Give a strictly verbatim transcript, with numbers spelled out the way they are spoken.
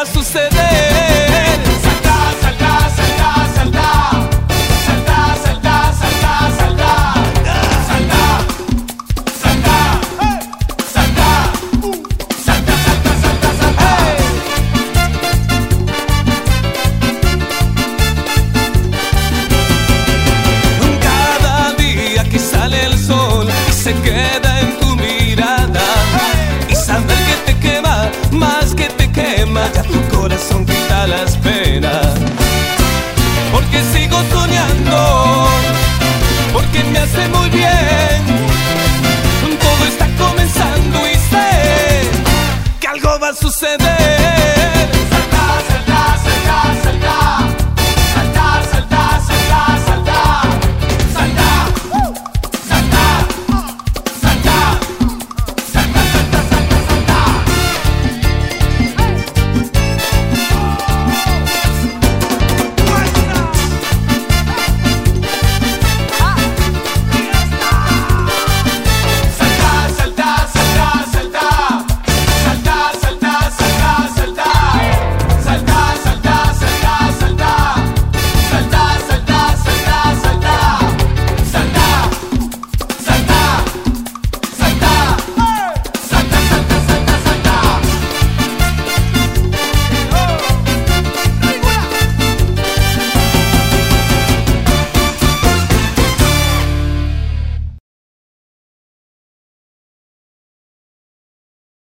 a suceder. Salta, salta, salta, salta. Salta, salta, salta, salta. Salta, salta, salta. Salta, salta, salta, salta. Cada día que sale el sol y se queda en tu mirada, y saber que te quema más que te quema, ya tu corazón quita la espera. Porque sigo soñando, porque me hace muy bien. Todo está comenzando y sé que algo va a suceder.